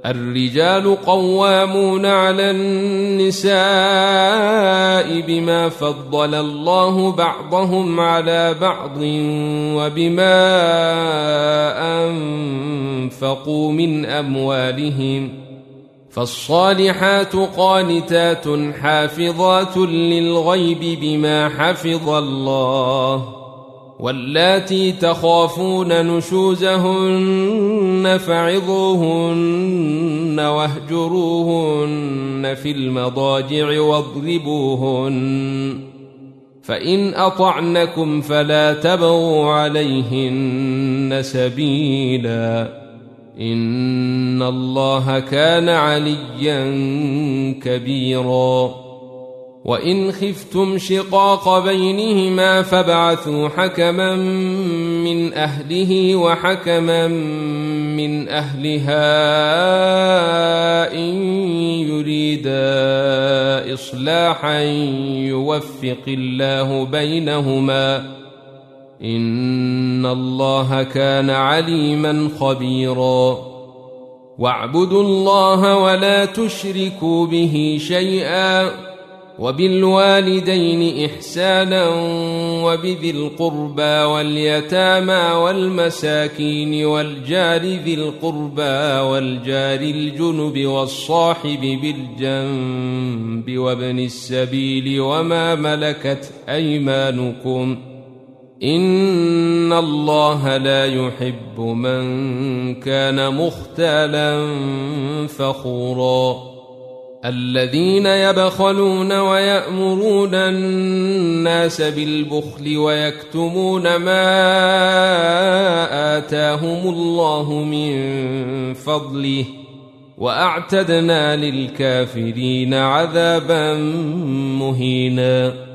الرجال قوامون على النساء بما فضل الله بعضهم على بعض وبما أنفقوا من أموالهم، فالصالحات قانتات حافظات للغيب بما حفظ الله، واللاتي تخافون نشوزهن فعظوهن واهجروهن في المضاجع واضربوهن، فإن أطعنكم فلا تبغوا عليهن سبيلا، إن الله كان عليا كبيرا. وإن خفتم شقاق بينهما فابعثوا حكما من أهله وحكما من أهلها إن يريدا إصلاحا يوفق الله بينهما، إن الله كان عليما خبيرا. واعبدوا الله ولا تشركوا به شيئا، وبالوالدين إحسانا وبذي القربى واليتامى والمساكين والجار ذي القربى والجار الجنب والصاحب بالجنب وابن السبيل وما ملكت أيمانكم، إن الله لا يحب من كان مختالا فخورا. الذين يبخلون ويأمرون الناس بالبخل ويكتمون ما آتاهم الله من فضله، وأعتدنا للكافرين عذابا مهينا.